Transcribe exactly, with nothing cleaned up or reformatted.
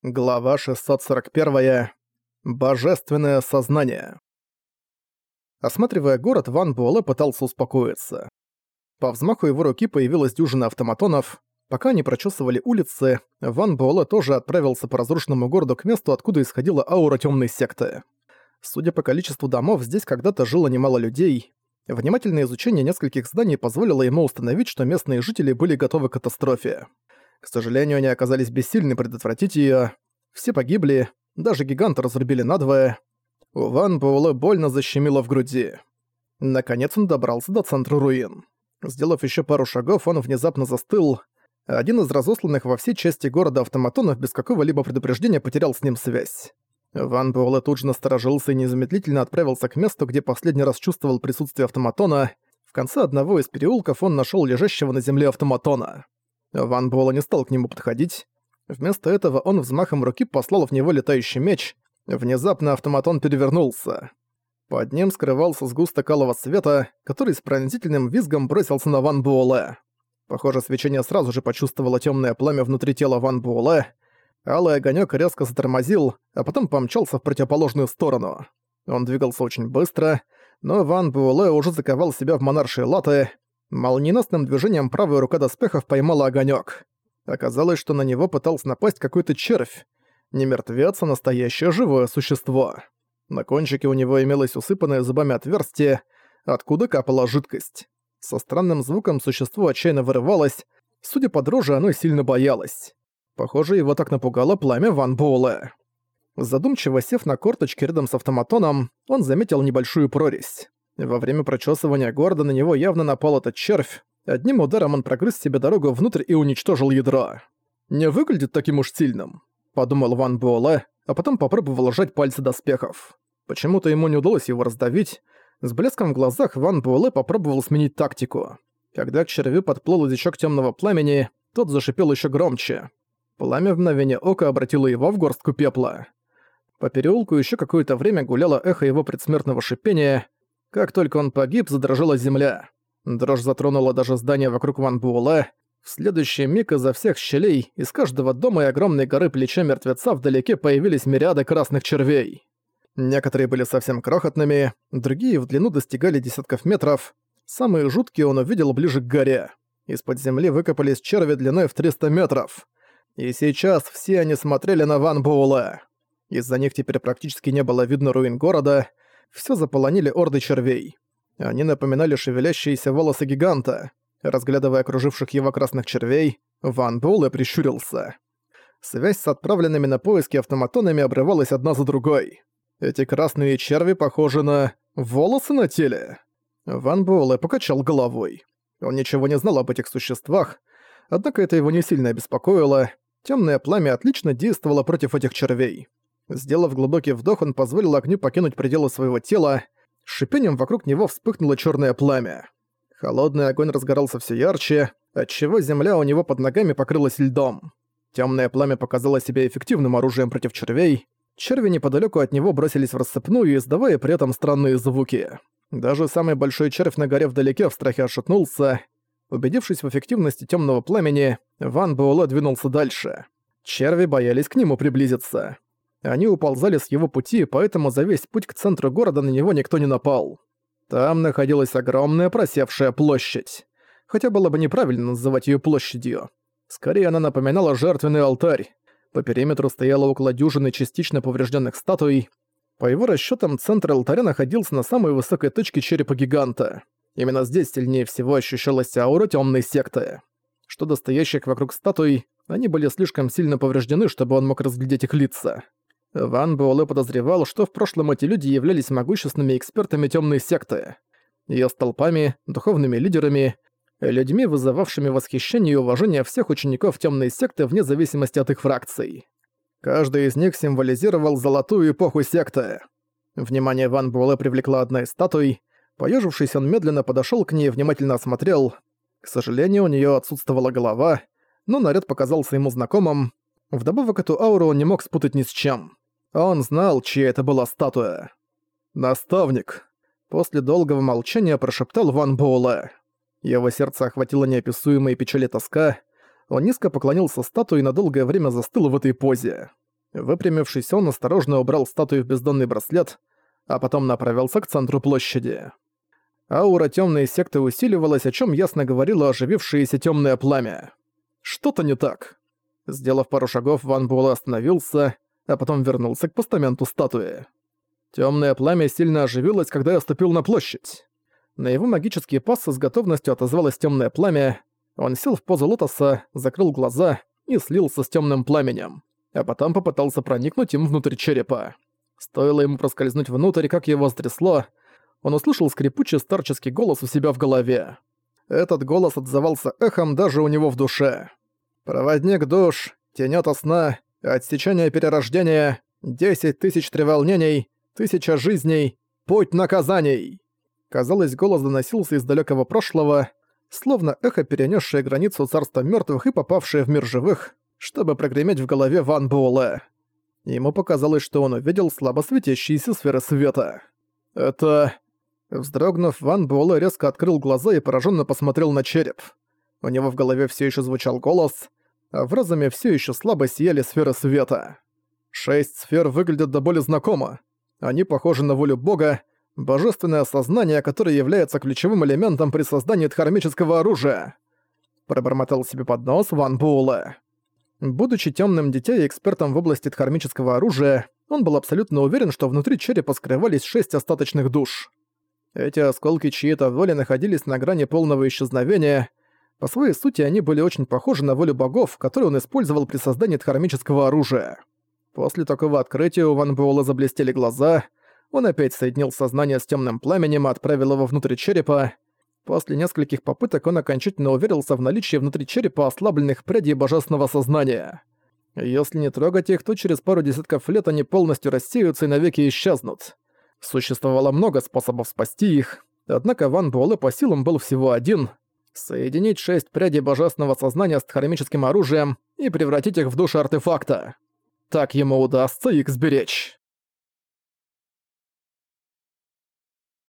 Глава шестьсот сорок один. Божественное сознание. Осматривая город, Ван Буэлэ пытался успокоиться. По взмаху его руки появилась дюжина автоматонов. Пока они прочесывали улицы, Ван Буэлэ тоже отправился по разрушенному городу к месту, откуда исходила аура темной секты. Судя по количеству домов, здесь когда-то жило немало людей. Внимательное изучение нескольких зданий позволило ему установить, что местные жители были готовы к катастрофе. К сожалению, они оказались бессильны предотвратить её. Все погибли, даже гиганта разрубили надвое. У Ван Буэлэ больно защемило в груди. Наконец он добрался до центра руин. Сделав ещё пару шагов, он внезапно застыл. Один из разосланных во все части города автоматонов без какого-либо предупреждения потерял с ним связь. Ван Буэлэ тут же насторожился и незамедлительно отправился к месту, где последний раз чувствовал присутствие автоматона. В конце одного из переулков он нашёл лежащего на земле автоматона. Ван Буэлэ не стал к нему подходить. Вместо этого он взмахом руки послал в него летающий меч. Внезапно автоматон перевернулся. Под ним скрывался сгусток алого света, который с пронзительным визгом бросился на Ван Буэлэ. Похоже, свечение сразу же почувствовало темное пламя внутри тела Ван Буэлэ. Алый огонек резко затормозил, а потом помчался в противоположную сторону. Он двигался очень быстро, но Ван Буэлэ уже заковал себя в монаршие латы. Молниеносным движением правая рука доспехов поймала огонёк. Оказалось, что на него пытался напасть какой-то червь. Не мертвец, а настоящее живое существо. На кончике у него имелось усыпанное зубами отверстие, откуда капала жидкость. Со странным звуком существо отчаянно вырывалось. Судя по дрожи, оно сильно боялось. Похоже, его так напугало пламя Ван Буэлэ. Задумчиво сев на корточки рядом с автоматоном, он заметил небольшую прорезь. Во время прочесывания города на него явно напал этот червь. Одним ударом он прогрыз себе дорогу внутрь и уничтожил ядро. «Не выглядит таким уж сильным», — подумал Ван Буэлэ, а потом попробовал сжать пальцы доспехов. Почему-то ему не удалось его раздавить. С блеском в глазах Ван Буэлэ попробовал сменить тактику. Когда к червю подплыл язычок темного пламени, тот зашипел еще громче. Пламя в мгновение ока обратило его в горстку пепла. По переулку еще какое-то время гуляло эхо его предсмертного шипения. Как только он погиб, задрожала земля. Дрожь затронула даже здания вокруг Ван Буэлэ. В следующий миг изо всех щелей, из каждого дома и огромной горы плеча мертвеца вдалеке появились мириады красных червей. Некоторые были совсем крохотными, другие в длину достигали десятков метров. Самые жуткие он увидел ближе к горе. Из-под земли выкопались черви длиной в триста метров. И сейчас все они смотрели на Ван Буэлэ. Из-за них теперь практически не было видно руин города. Всё заполонили орды червей. Они напоминали шевелящиеся волосы гиганта. Разглядывая окруживших его красных червей, Ван Буэлэ прищурился. Связь с отправленными на поиски автоматонами обрывалась одна за другой. Эти красные черви похожи на... волосы на теле. Ван Буэлэ покачал головой. Он ничего не знал об этих существах, однако это его не сильно обеспокоило. Тёмное пламя отлично действовало против этих червей. Сделав глубокий вдох, он позволил огню покинуть пределы своего тела. С шипением вокруг него вспыхнуло чёрное пламя. Холодный огонь разгорался всё ярче, отчего земля у него под ногами покрылась льдом. Тёмное пламя показало себя эффективным оружием против червей. Черви неподалёку от него бросились в рассыпную, издавая при этом странные звуки. Даже самый большой червь на горе вдалеке в страхе отшатнулся. Убедившись в эффективности тёмного пламени, Ван Буэлэ двинулся дальше. Черви боялись к нему приблизиться. Они уползали с его пути, поэтому за весь путь к центру города на него никто не напал. Там находилась огромная просевшая площадь. Хотя было бы неправильно называть её площадью. Скорее, она напоминала жертвенный алтарь. По периметру стояло около дюжины частично поврежденных статуй. По его расчётам, центр алтаря находился на самой высокой точке черепа гиганта. Именно здесь сильнее всего ощущалась аура тёмной секты. Что до стоящих вокруг статуй, они были слишком сильно повреждены, чтобы он мог разглядеть их лица. Ван Буэлэ подозревал, что в прошлом эти люди являлись могущественными экспертами тёмной секты. Её столпами, духовными лидерами, людьми, вызывавшими восхищение и уважение всех учеников тёмной секты вне зависимости от их фракций. Каждый из них символизировал золотую эпоху секты. Внимание Ван Буэлэ привлекла одна из статуй. Поёжившись, он медленно подошёл к ней и внимательно осмотрел. К сожалению, у неё отсутствовала голова, но наряд показался ему знакомым. Вдобавок эту ауру он не мог спутать ни с чем. Он знал, чья это была статуя. «Наставник!» После долгого молчания прошептал Ван Буэлэ. Его сердце охватило неописуемая печаль и тоска. Он низко поклонился статуе и на долгое время застыл в этой позе. Выпрямившись, он осторожно убрал статую в бездонный браслет, а потом направился к центру площади. Аура тёмной секты усиливалась, о чём ясно говорило оживившееся тёмное пламя. Что-то не так. Сделав пару шагов, Ван Буэлэ остановился, а потом вернулся к постаменту статуи. Тёмное пламя сильно оживилось, когда я ступил на площадь. На его магические пассы с готовностью отозвалось тёмное пламя. Он сел в позу лотоса, закрыл глаза и слился с тёмным пламенем, а потом попытался проникнуть им внутрь черепа. Стоило ему проскользнуть внутрь, как его стрясло, он услышал скрипучий старческий голос у себя в голове. Этот голос отзывался эхом даже у него в душе. «Проводник душ, тенёта сна, отсечение перерождения, десять тысяч треволнений, тысяча жизней, путь наказаний». Казалось, голос доносился из далекого прошлого, словно эхо, перенесшее границу царства мертвых и попавшее в мир живых, чтобы прогреметь в голове Ван Буэлэ. Ему показалось, что он увидел слабо светящиеся сферы света. Это... Вздрогнув, Ван Буэлэ резко открыл глаза и пораженно посмотрел на череп. У него в голове все еще звучал голос, а в разуме все еще слабо сияли сферы света. Шесть сфер выглядят до боли знакомо. Они похожи на волю Бога, божественное сознание, которое является ключевым элементом при создании дхармического оружия. Пробормотал себе под нос Ван Буэлэ. Будучи темным дитя и экспертом в области дхармического оружия, он был абсолютно уверен, что внутри черепа скрывались шесть остаточных душ. Эти осколки чьей-то воли находились на грани полного исчезновения. По своей сути, они были очень похожи на волю богов, которую он использовал при создании дхармического оружия. После такого открытия у Ван Буэлэ заблестели глаза, он опять соединил сознание с темным пламенем и отправил его внутрь черепа. После нескольких попыток он окончательно уверился в наличии внутри черепа ослабленных прядей божественного сознания. Если не трогать их, то через пару десятков лет они полностью рассеются и навеки исчезнут. Существовало много способов спасти их, однако Ван Буэлэ по силам был всего один — соединить шесть прядей божественного сознания с дхармическим оружием и превратить их в души артефакта. Так ему удастся их сберечь.